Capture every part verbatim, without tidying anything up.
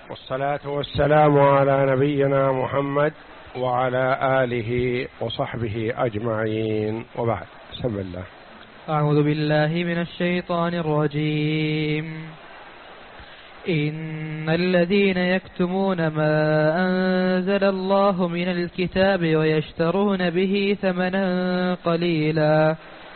والصلاة والسلام على نبينا محمد وعلى آله وصحبه أجمعين، وبعد. بسم الله. أعوذ بالله من الشيطان الرجيم. إن الذين يكتمون ما أنزل الله من الكتاب ويشترون به ثمنا قليلا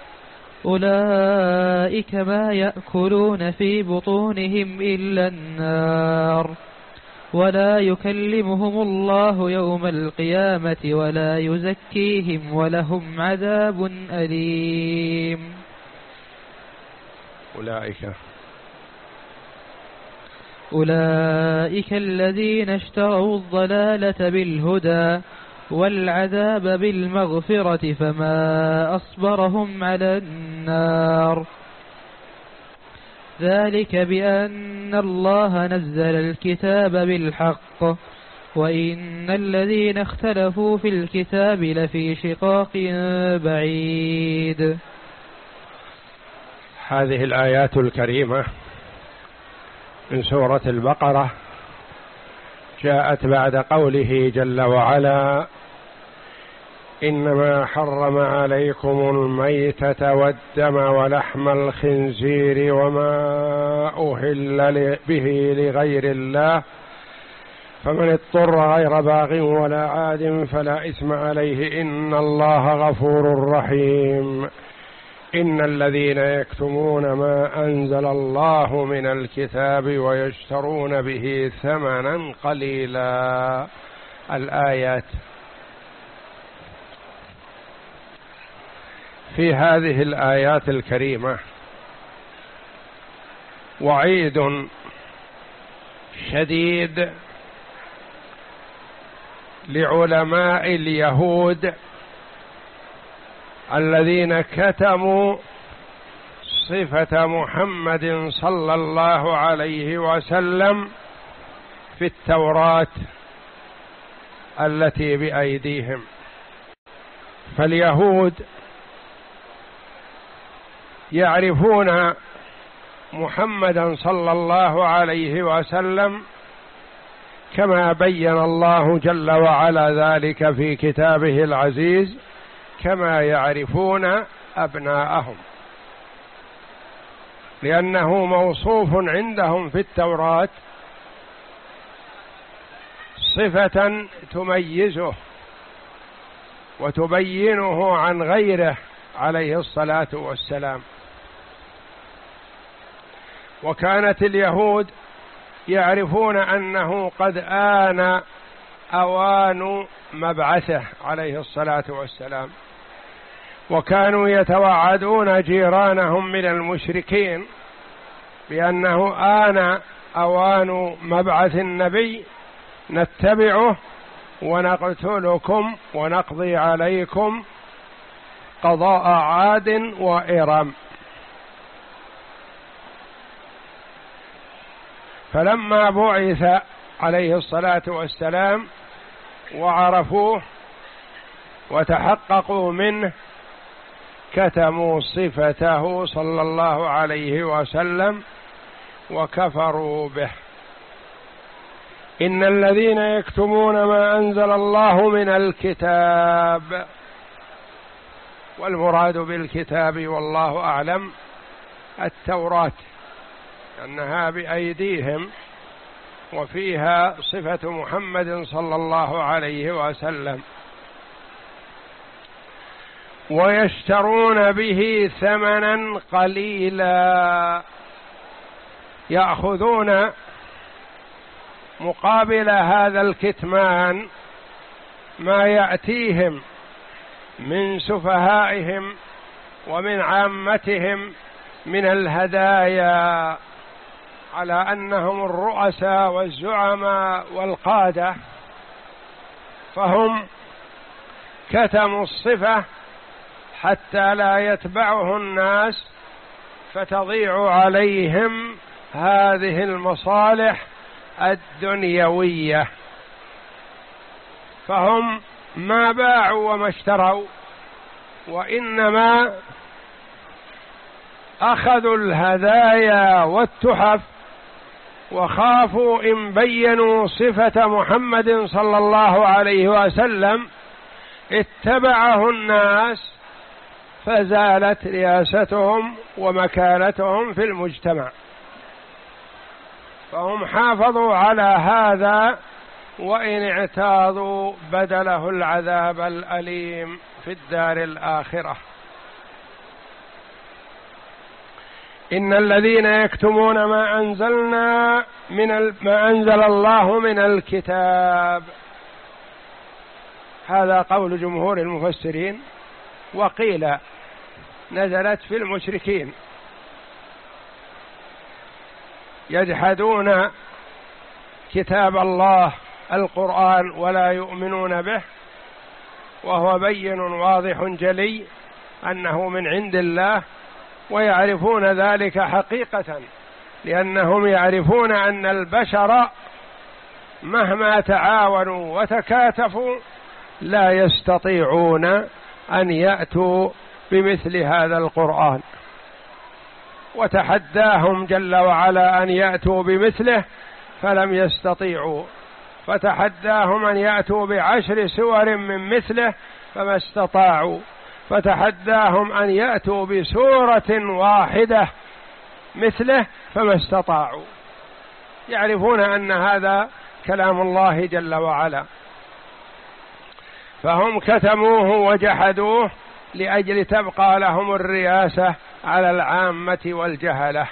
أولئك ما يأكلون في بطونهم إلا النار ولا يكلمهم الله يوم القيامة ولا يزكيهم ولهم عذاب أليم. أولئك أولئك الذين اشتروا الضلالة بالهدى والعذاب بالمغفرة فما أصبرهم على النار ذلك بأن الله نزل الكتاب بالحق وإن الذين اختلفوا في الكتاب لفي شقاق بعيد. هذه الآيات الكريمة من سورة البقرة جاءت بعد قوله جل وعلا: إنما حرم عليكم الميتة والدم ولحم الخنزير وما أهل به لغير الله فمن اضطر غير باغ ولا عاد فلا إثم عليه إن الله غفور رحيم. إن الذين يكتمون ما أنزل الله من الكتاب ويشترون به ثمنا قليلا. الآيات. في هذه الآيات الكريمة وعيد شديد لعلماء اليهود الذين كتموا صفة محمد صلى الله عليه وسلم في التوراة التي بأيديهم. فاليهود يعرفون محمدا صلى الله عليه وسلم كما بين الله جل وعلا ذلك في كتابه العزيز، كما يعرفون أبناءهم، لأنه موصوف عندهم في التوراة صفة تميزه وتبينه عن غيره عليه الصلاة والسلام. وكانت اليهود يعرفون أنه قد آن أوان مبعثه عليه الصلاة والسلام، وكانوا يتوعدون جيرانهم من المشركين بأنه آن أوان مبعث النبي نتبعه ونقتلكم ونقضي عليكم قضاء عاد وإرم. فلما بعث عليه الصلاة والسلام وعرفوه وتحققوا منه كتموا صفته صلى الله عليه وسلم وكفروا به. إن الذين يكتمون ما أنزل الله من الكتاب، والمراد بالكتاب والله أعلم التوراة، أنها بأيديهم وفيها صفة محمد صلى الله عليه وسلم، ويشترون به ثمنا قليلا، يأخذون مقابل هذا الكتمان ما يأتيهم من سفهائهم ومن عامتهم من الهدايا، على أنهم الرؤساء والزعماء والقادة، فهم كتموا الصفة حتى لا يتبعه الناس فتضيع عليهم هذه المصالح الدنيوية. فهم ما باعوا وما اشتروا، وإنما أخذوا الهدايا والتحف وخافوا إن بينوا صفة محمد صلى الله عليه وسلم اتبعه الناس فزالت رياستهم ومكانتهم في المجتمع، فهم حافظوا على هذا، وإن اعتاضوا بدله العذاب الأليم في الدار الآخرة. إن الذين يكتمون ما أنزلنا من ما أنزل الله من الكتاب، هذا قول جمهور المفسرين، وقيل نزلت في المشركين يجحدون كتاب الله القرآن ولا يؤمنون به، وهو بين واضح جلي أنه من عند الله، ويعرفون ذلك حقيقة، لأنهم يعرفون أن البشر مهما تعاونوا وتكاتفوا لا يستطيعون أن يأتوا بمثل هذا القرآن، وتحداهم جل وعلا أن يأتوا بمثله فلم يستطيعوا، فتحداهم أن يأتوا بعشر سور من مثله فما استطاعوا، فتحداهم أن يأتوا بسورة واحدة مثله فما استطاعوا. يعرفون أن هذا كلام الله جل وعلا، فهم كتموه وجحدوه لأجل تبقى لهم الرياسة على العامة والجهلة.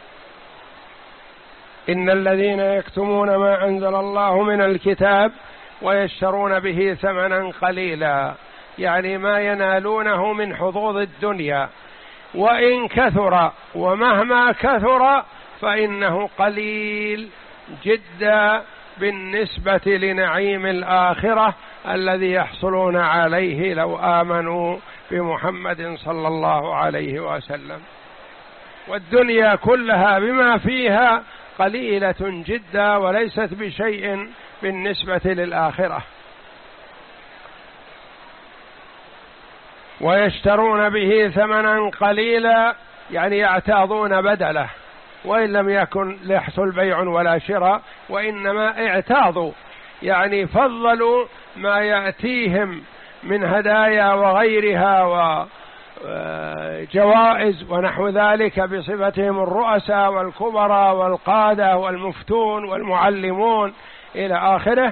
إن الذين يكتمون ما أنزل الله من الكتاب ويشترون به ثمنا قليلا، يعني ما ينالونه من حظوظ الدنيا، وإن كثر ومهما كثر فإنه قليل جدا بالنسبة لنعيم الآخرة الذي يحصلون عليه لو آمنوا بمحمد صلى الله عليه وسلم. والدنيا كلها بما فيها قليلة جدا وليست بشيء بالنسبة للآخرة. ويشترون به ثمنا قليلا، يعني يعتاضون بدله، وإن لم يكن ليحصل بيع ولا شراء، وإنما اعتاضوا، يعني فضلوا ما يأتيهم من هدايا وغيرها وجوائز ونحو ذلك بصفتهم الرؤساء والكبراء والقادة والمفتون والمعلمون إلى آخره،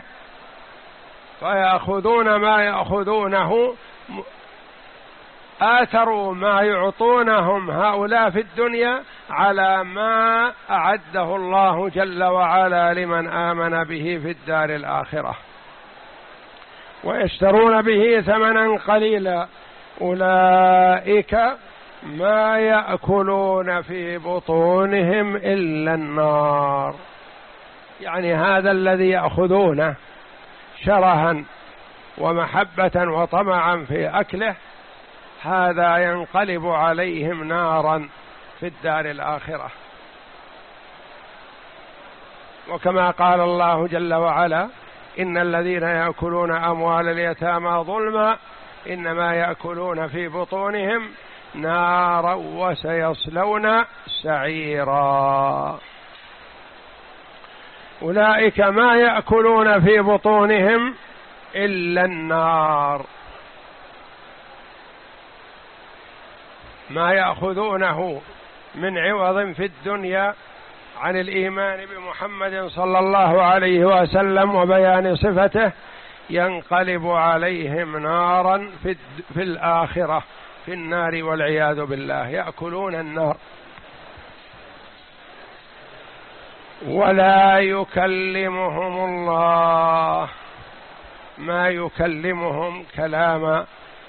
فيأخذون ما يأخذونه، آثروا ما يعطونهم هؤلاء في الدنيا على ما أعده الله جل وعلا لمن آمن به في الدار الآخرة. ويشترون به ثمنا قليلا أولئك ما يأكلون في بطونهم إلا النار، يعني هذا الذي يأخذونه شرها ومحبة وطمعا في أكله، هذا ينقلب عليهم نارا في الدار الآخرة. وكما قال الله جل وعلا: إن الذين يأكلون أموال اليتامى ظلما إنما يأكلون في بطونهم نارا وسيصلون سعيرا. أولئك ما يأكلون في بطونهم إلا النار، ما يأخذونه من عوض في الدنيا عن الإيمان بمحمد صلى الله عليه وسلم وبيان صفته ينقلب عليهم نارا في, في الآخرة في النار والعياذ بالله، يأكلون النار. ولا يكلمهم الله، ما يكلمهم كلام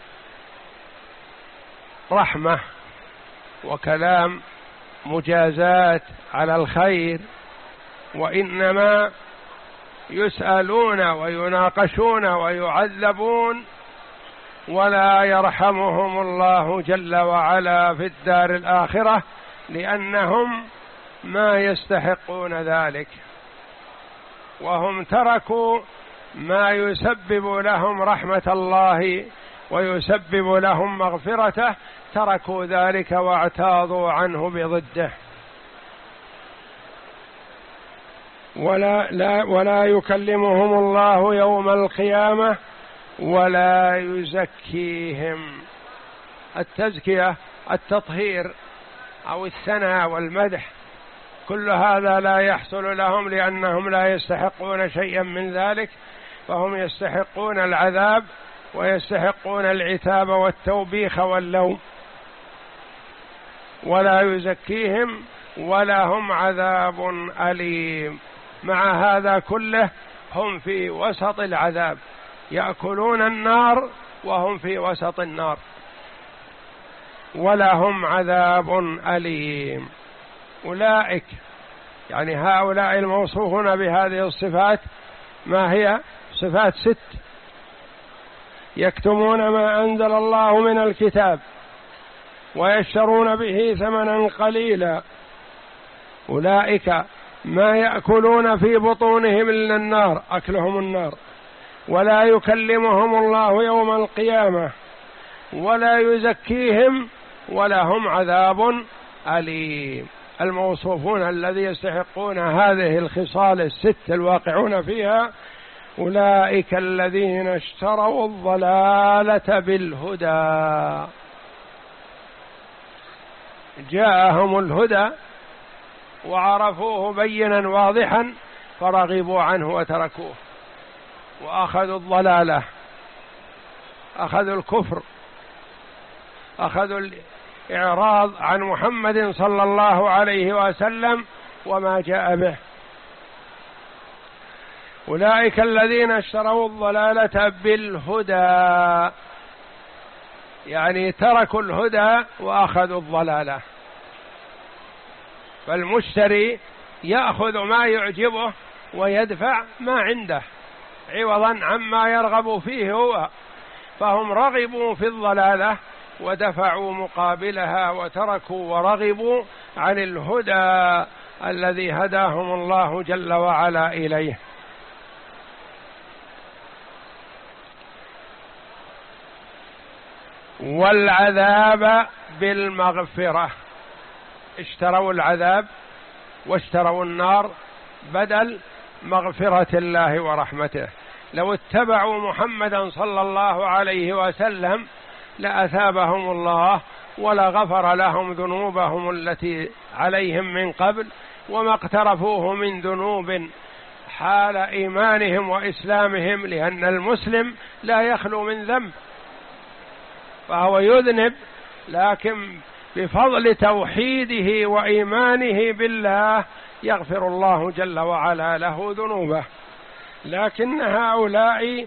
رحمة وكلام مجازات على الخير، وإنما يسألون ويناقشون ويعذبون، ولا يرحمهم الله جل وعلا في الدار الآخرة، لأنهم ما يستحقون ذلك، وهم تركوا ما يسبب لهم رحمة الله ويسبب لهم مغفرته، تركوا ذلك واعتاضوا عنه بضده. ولا, لا ولا يكلمهم الله يوم القيامة ولا يزكيهم. التزكية التطهير أو الثناء والمدح، كل هذا لا يحصل لهم لأنهم لا يستحقون شيئا من ذلك، فهم يستحقون العذاب ويستحقون العتاب والتوبيخ واللوم. ولا يزكيهم ولهم عذاب أليم. مع هذا كله هم في وسط العذاب، يأكلون النار وهم في وسط النار، ولهم عذاب أليم. أولئك يعني هؤلاء الموصوفون بهذه الصفات، ما هي؟ صفات ست: يكتمون ما أنزل الله من الكتاب ويشترون به ثمنا قليلا، أولئك ما يأكلون في بطونهم إلا النار، أكلهم النار. ولا يكلمهم الله يوم القيامة ولا يزكيهم ولهم عذاب أليم. الموصوفون الذي يستحقون هذه الخصال الست الواقعون فيها أولئك الذين اشتروا الضلالة بالهدى. جاءهم الهدى وعرفوه بينا واضحا فرغبوا عنه وتركوه وأخذوا الضلالة، أخذوا الكفر، أخذوا الإعراض عن محمد صلى الله عليه وسلم وما جاء به. أولئك الذين اشتروا الضلالة بالهدى، يعني تركوا الهدى وأخذوا الضلالة. فالمشتري يأخذ ما يعجبه ويدفع ما عنده عوضا عما يرغب فيه هو، فهم رغبوا في الضلالة ودفعوا مقابلها وتركوا ورغبوا عن الهدى الذي هداهم الله جل وعلا إليه. والعذاب بالمغفرة، اشتروا العذاب واشتروا النار بدل مغفرة الله ورحمته. لو اتبعوا محمدا صلى الله عليه وسلم لأثابهم الله ولا غفر لهم ذنوبهم التي عليهم من قبل وما اقترفوه من ذنوب حال إيمانهم وإسلامهم، لأن المسلم لا يخلو من ذنب، فهو يذنب، لكن بفضل توحيده وإيمانه بالله يغفر الله جل وعلا له ذنوبه. لكن هؤلاء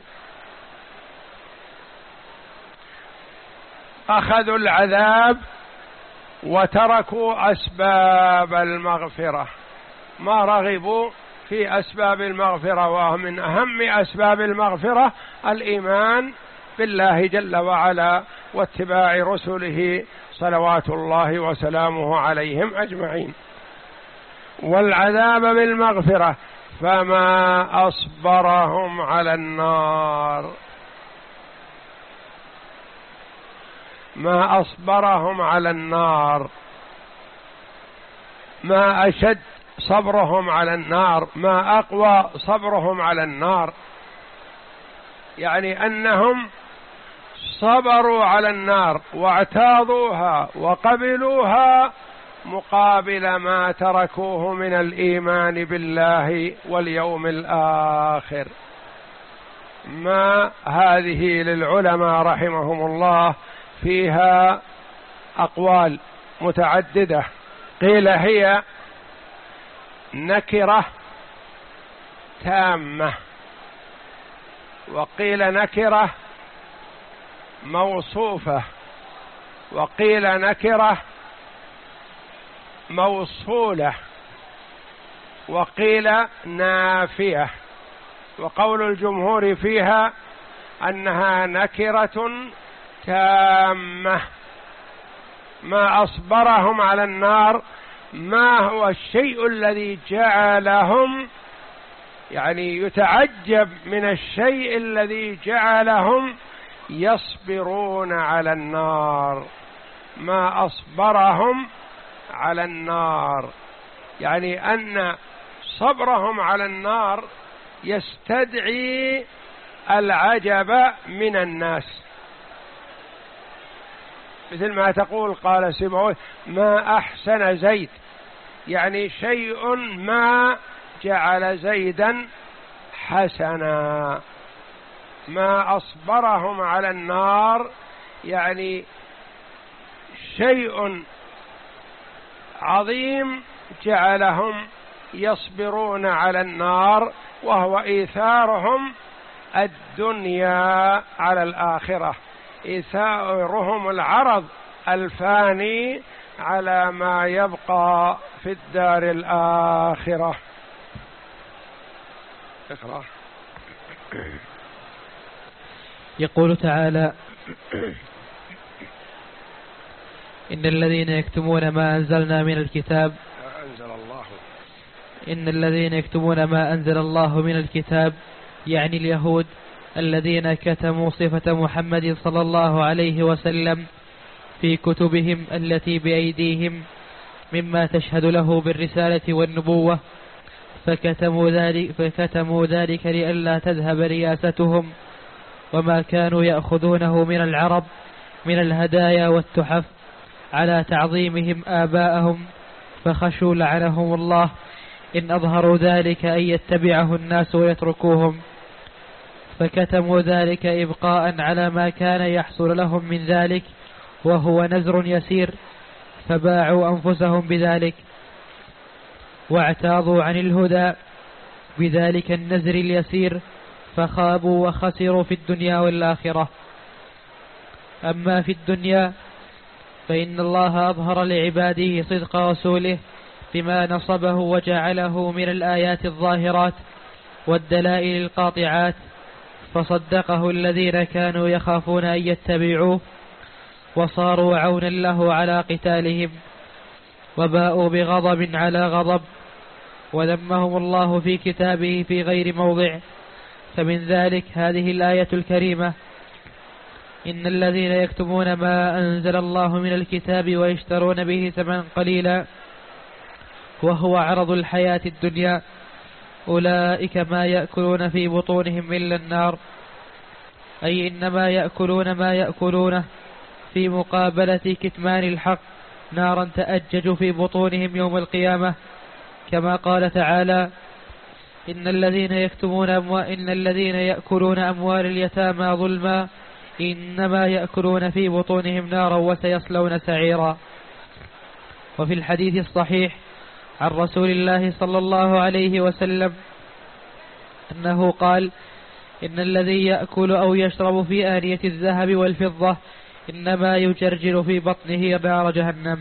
أخذوا العذاب وتركوا أسباب المغفرة، ما رغبوا في أسباب المغفرة، ومن أهم أسباب المغفرة الإيمان بالله جل وعلا واتباع رسله صلوات الله وسلامه عليهم أجمعين. والعذاب بالمغفرة فما أصبرهم على النار، ما أصبرهم على النار، ما أشد صبرهم على النار، ما أقوى صبرهم على النار. يعني أنهم صبروا على النار واعتاضوها وقبلوها مقابل ما تركوه من الإيمان بالله واليوم الآخر. ما هذه للعلماء رحمهم الله فيها أقوال متعددة، قيل هي نكرة تامة، وقيل نكرة موصوفة، وقيل نكرة موصولة، وقيل نافية. وقول الجمهور فيها أنها نكرة تامة. ما أصبرهم على النار ما هو الشيء الذي جعلهم، يعني يتعجب من الشيء الذي جعلهم يصبرون على النار. ما أصبرهم على النار يعني أن صبرهم على النار يستدعي العجب من الناس، مثل ما تقول قال سيبويه ما أحسن زيد، يعني شيء ما جعل زيدا حسنا، ما أصبرهم على النار يعني شيء عظيم جعلهم يصبرون على النار، وهو إيثارهم الدنيا على الآخرة، إيثارهم العرض الفاني على ما يبقى في الدار الآخرة. اقرأ. يقول تعالى: إن الذين يكتمون ما أنزلنا من الكتاب أنزل الله إن الذين يكتمون ما أنزل الله من الكتاب، يعني اليهود الذين كتموا صفة محمد صلى الله عليه وسلم في كتبهم التي بأيديهم مما تشهد له بالرسالة والنبوة، فكتموا ذلك, فكتموا ذلك لئلا تذهب رياستهم وما كانوا يأخذونه من العرب من الهدايا والتحف على تعظيمهم آباءهم، فخشوا لعنهم الله إن أظهروا ذلك أن يتبعه الناس ويتركوهم، فكتموا ذلك إبقاء على ما كان يحصل لهم من ذلك وهو نزر يسير، فباعوا أنفسهم بذلك واعتاضوا عن الهدى بذلك النزر اليسير، فخابوا وخسروا في الدنيا والآخرة. أما في الدنيا فإن الله أظهر لعباده صدق رسوله بما نصبه وجعله من الآيات الظاهرات والدلائل القاطعات، فصدقه الذين كانوا يخافون أن يتبعوه وصاروا عونا له على قتالهم، وباءوا بغضب على غضب، وذمهم الله في كتابه في غير موضع. فمن ذلك هذه الآية الكريمة: إن الذين يكتمون ما أنزل الله من الكتاب ويشترون به ثمنا قليلا وهو عرض الحياة الدنيا أولئك ما يأكلون في بطونهم إلا النار، أي إنما يأكلون ما يأكلونه في مقابلة كتمان الحق نارا تأجج في بطونهم يوم القيامة، كما قال تعالى: إن الذين يكتمون أموال إن الذين يأكلون أموال اليتامى ظلما إنما يأكلون في بطونهم نارا وسيصلون سعيرا. وفي الحديث الصحيح عن رسول الله صلى الله عليه وسلم أنه قال: إن الذي يأكل أو يشرب في آنية الذهب والفضة إنما يجرجر في بطنه نار جهنم.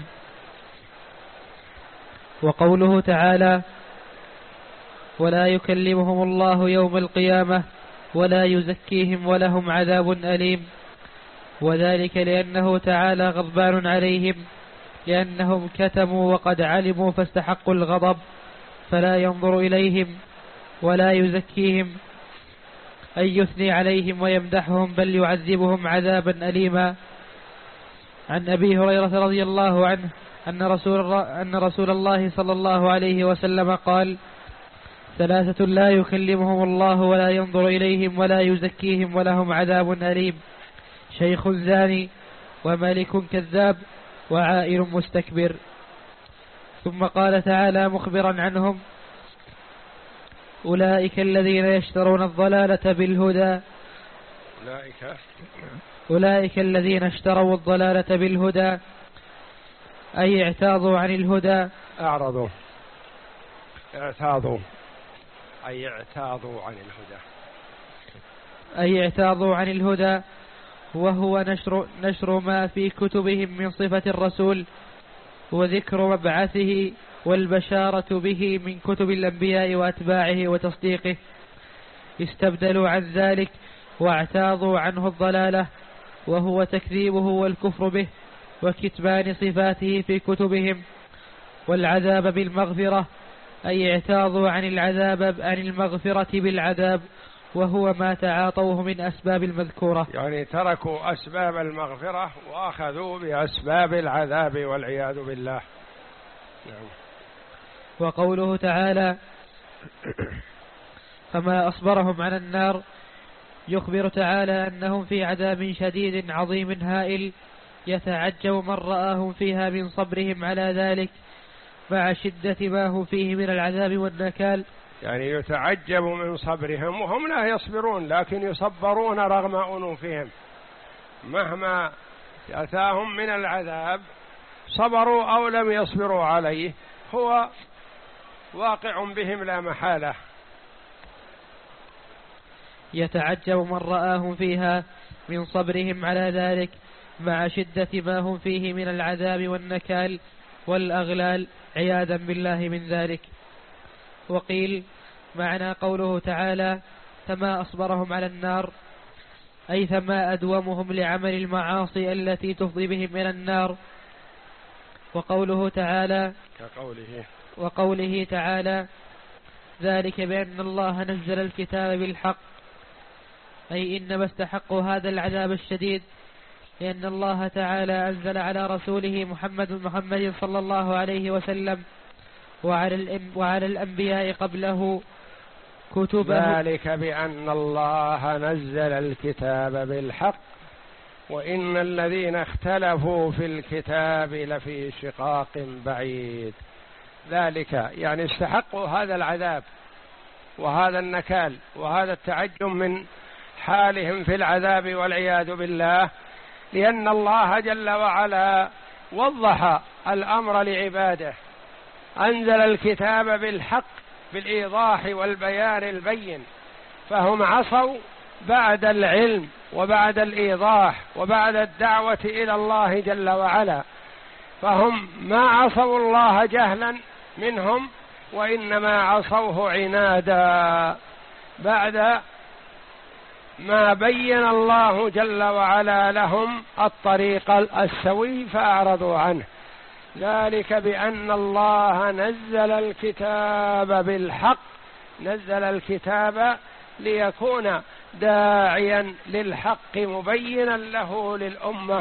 وقوله تعالى: ولا يكلمهم الله يوم القيامة ولا يزكيهم ولهم عذاب أليم، وذلك لأنه تعالى غضبان عليهم لأنهم كتموا وقد علموا فاستحقوا الغضب، فلا ينظر إليهم ولا يزكيهم أي يثني عليهم ويمدحهم، بل يعذبهم عذابا أليما. عن أبي هريرة رضي الله عنه أن رسول, أن رسول الله صلى الله عليه وسلم قال: ثلاثة لا يكلمهم الله ولا ينظر إليهم ولا يزكيهم ولهم عذاب أليم: شيخ زاني وملك كذاب وعائل مستكبر. ثم قال تعالى مخبرا عنهم: أولئك الذين يشترون الضلالة بالهدى أولئك أولئك الذين اشتروا الضلالة بالهدى، أي اعتاضوا عن الهدى أعرضوا اعتاضوا أي اعتاضوا عن الهدى أي اعتاضوا عن الهدى وهو نشر, نشر ما في كتبهم من صفة الرسول وذكر مبعثه والبشارة به من كتب الأنبياء وأتباعه وتصديقه. استبدلوا عن ذلك واعتاضوا عنه الضلالة وهو تكذيبه والكفر به وكتمان صفاته في كتبهم، والعذاب بالمغفرة أي اعتاضوا عن العذاب عن المغفرة بالعذاب وهو ما تعاطوه من أسباب المذكورة، يعني تركوا أسباب المغفرة وأخذوا بأسباب العذاب والعياذ بالله. وقوله تعالى: فما أصبرهم على النار. يخبر تعالى أنهم في عذاب شديد عظيم هائل، يتعجب من رآهم فيها من صبرهم على ذلك مع شدة ما هم فيه من العذاب والنكال. يعني يتعجب من صبرهم وهم لا يصبرون، لكن يصبرون رغم أنوفهم، مهما أتاهم من العذاب صبروا أو لم يصبروا عليه هو واقع بهم لا محالة. يتعجب من رآهم فيها من صبرهم على ذلك مع شدة ما هم فيه من العذاب والنكال والأغلال عياذا بالله من ذلك. وقيل معنى قوله تعالى فما أصبرهم على النار أي فما أدومهم لعمل المعاصي التي تفضي بهم إلى النار. وقوله تعالى كقوله وقوله تعالى ذلك بأن الله نزل الكتاب بالحق أي إنما استحقوا هذا العذاب الشديد لأن الله تعالى أنزل على رسوله محمد محمد صلى الله عليه وسلم وعلى, وعلى الأنبياء قبله كتبه. ذلك بأن الله نزل الكتاب بالحق وإن الذين اختلفوا في الكتاب لفي شقاق بعيد. ذلك يعني استحقوا هذا العذاب وهذا النكال وهذا التعجب من حالهم في العذاب والعياذ بالله، لأن الله جل وعلا وضح الأمر لعباده، أنزل الكتاب بالحق بالإيضاح والبيان البين، فهم عصوا بعد العلم وبعد الإيضاح وبعد الدعوة إلى الله جل وعلا، فهم ما عصوا الله جهلا منهم وإنما عصوه عنادا بعد ما بين الله جل وعلا لهم الطريق السوي فأعرضوا عنه. ذلك بأن الله نزل الكتاب بالحق، نزل الكتاب ليكون داعيا للحق مبينا له للأمة.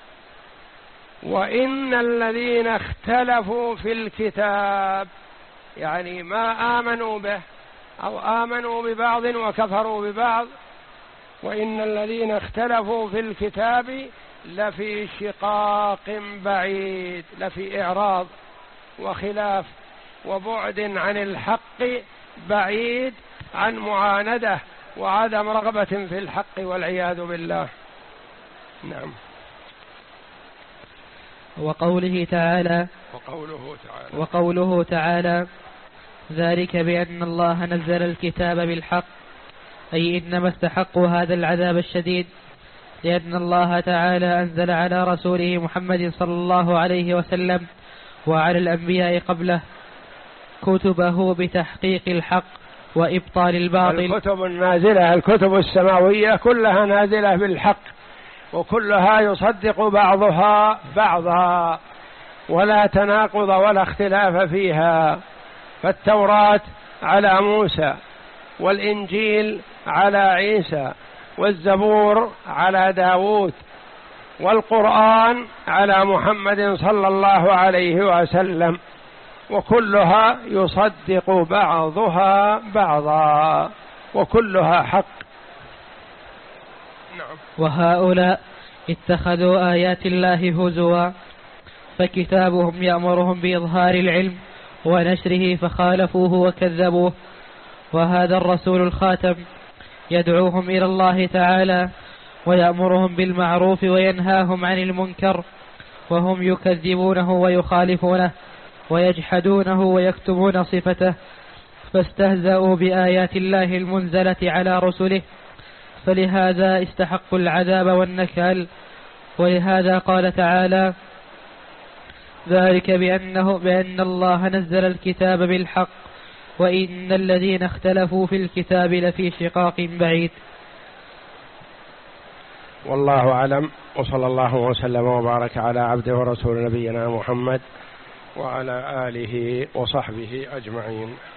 وإن الذين اختلفوا في الكتاب يعني ما آمنوا به أو آمنوا ببعض وكفروا ببعض، وإن الذين اختلفوا في الكتاب لفي شقاق بعيد، لفي إعراض وخلاف وبعد عن الحق، بعيد عن معاندة وعدم رغبة في الحق والعياذ بالله. نعم. وقوله تعالى وقوله تعالى وقوله تعالى ذلك بأن الله نزل الكتاب بالحق أي إنما استحقوا هذا العذاب الشديد لأن الله تعالى أنزل على رسوله محمد صلى الله عليه وسلم وعلى الأنبياء قبله كتبه بتحقيق الحق وإبطال الباطل. الكتب النازلة، الكتب السماوية كلها نازلة بالحق وكلها يصدق بعضها بعضا ولا تناقض ولا اختلاف فيها. فالتوراة على موسى والإنجيل على عيسى والزبور على داود والقرآن على محمد صلى الله عليه وسلم، وكلها يصدق بعضها بعضا وكلها حق. نعم. وهؤلاء اتخذوا آيات الله هزوا، فكتابهم يأمرهم بإظهار العلم ونشره فخالفوه وكذبوه، وهذا الرسول الخاتم يدعوهم إلى الله تعالى ويأمرهم بالمعروف وينهاهم عن المنكر، وهم يكذبونه ويخالفونه ويجحدونه ويكتمون صفته، فاستهزأوا بآيات الله المنزلة على رسله، فلهذا استحقوا العذاب والنكال. ولهذا قال تعالى ذلك بأنه بأن الله نزل الكتاب بالحق وإن الذين اختلفوا في الكتاب لفي شقاق بعيد. والله أعلم، وصلى الله وسلم وبارك على عبده ورسول نبينا محمد وعلى آله وصحبه أجمعين.